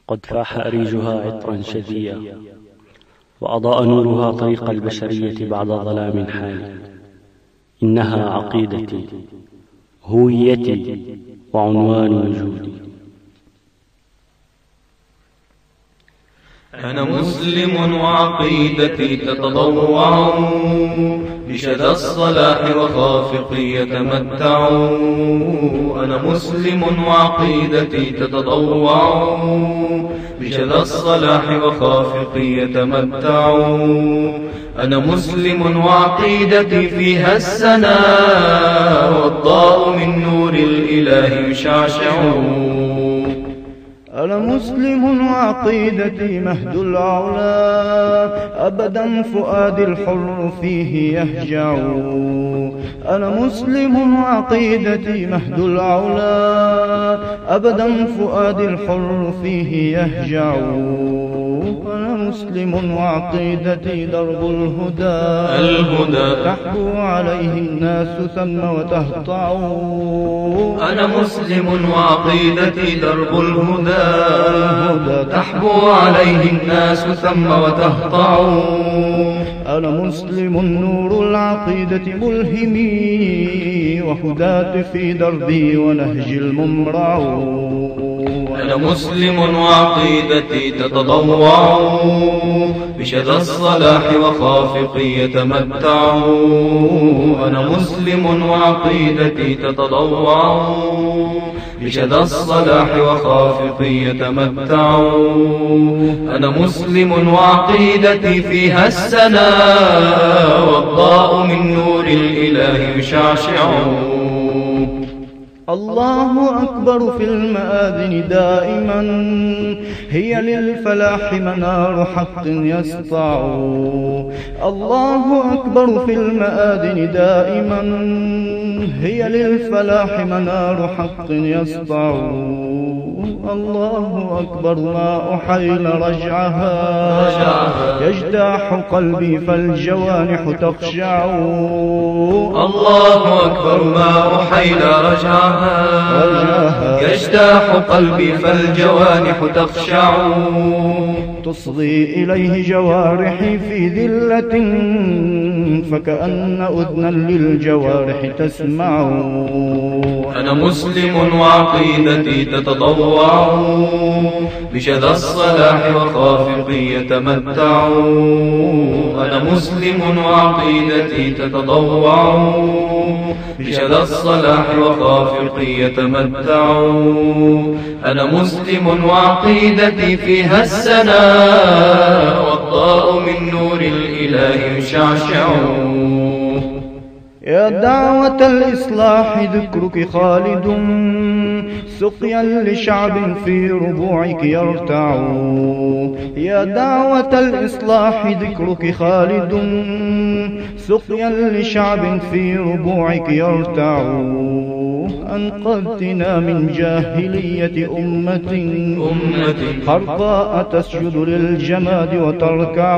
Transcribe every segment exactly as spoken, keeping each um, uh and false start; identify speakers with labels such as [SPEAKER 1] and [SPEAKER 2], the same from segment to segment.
[SPEAKER 1] قد فاح أريجها عطرا شذيا، وأضاء نورها طريق البشرية بعد ظلام حال. إنها عقيدتي، هويتي، وعنوان وجودي.
[SPEAKER 2] أنا مسلم وعقيدتي تتضوع بشذا الصلاح وخافقي يتمتع. أنا مسلم وعقيدتي تتضوع بشذا الصلاح وخافقي يتمتع. أنا مسلم وعقيدتي فيها السناء والضاء من نور الإله يشعشع.
[SPEAKER 3] أنا مسلم وعقيدتي مهد العلا، أبدا فؤادي الحر فيه يهجع. أنا مسلم وعقيدتي مهد العلا، أبدا فؤادي الحر فيه يهجع. أنا مسلم وعقيدتي درب الهدى،
[SPEAKER 2] الهدى
[SPEAKER 3] تحبو عليه الناس ثم وتهطع.
[SPEAKER 2] أنا مسلم وعقيدتي درب الهدى، تحبو عليه الناس ثم وتهطع.
[SPEAKER 3] أنا مسلم نور العقيدة ملهمي، وهداة في دربي ونهجي الممرع.
[SPEAKER 2] أنا مسلم وعقيدتي تتضوع بشذا الصلاح وخافقي يتمتع. أنا مسلم وعقيدتي تتضوع بشذا الصلاح وخافقي يتمتع. أنا مسلم وعقيدتي فيها السناء والضاء من نور الإله يشعشع.
[SPEAKER 3] الله أكبر في المآذن دائما، هي للفلاح منار حق يسطع. الله أكبر في المآذن دائما، هي للفلاح منار حق يسطع. الله أكبر ما أحيل رجعها، يجتاح قلبي فالجوانح تخشع.
[SPEAKER 2] الله أكبر ما أحيل رجعها، يجتاح قلبي فالجوانح تخشع.
[SPEAKER 3] تصغي إليه جوارحي في ذلة، فكأن أذنا للجوارح تسمع.
[SPEAKER 2] أنا مسلم وعقيدتي تتضوع بشذا الصلاح وخافقي يتمتع. أنا مسلم وعقيدتي تتضوع بشذا الصلاح وخافقي يتمتع. أنا مسلم وعقيدتي فيها السناء والضاء من نور الإله يشعشع.
[SPEAKER 3] يا دعوة الإصلاح ذكرك خالد، سقيا لشعب في ربوعك يرتع. يا دعوة الإصلاح ذكرك خالد، سقيا لشعب في ربوعك يرتع. أنقذتنا من جاهلية أمة،
[SPEAKER 2] أمة
[SPEAKER 3] خرقاء تسجد للجماد وتركع.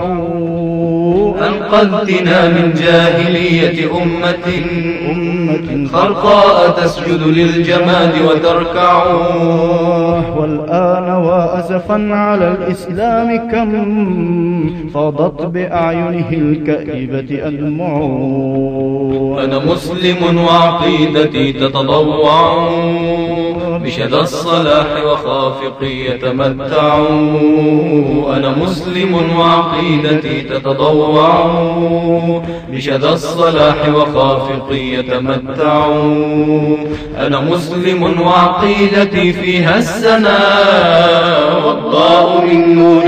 [SPEAKER 2] أنقذتنا من جاهلية أمة،
[SPEAKER 3] أمة
[SPEAKER 2] خرقاء تسجد للجماد وتركع.
[SPEAKER 3] والآن وأسفا على الإسلام كم فاضت بأعينه الكئيبة أدمع.
[SPEAKER 2] أنا مسلم وعقيدتي تتضوع بشذا الصلاح وخافقي يتمتع. أنا مسلم وعقيدتي تتضوع بشذا الصلاح وخافقي يتمتع. أنا مسلم وعقيدتي فيها السناء والضاء من نور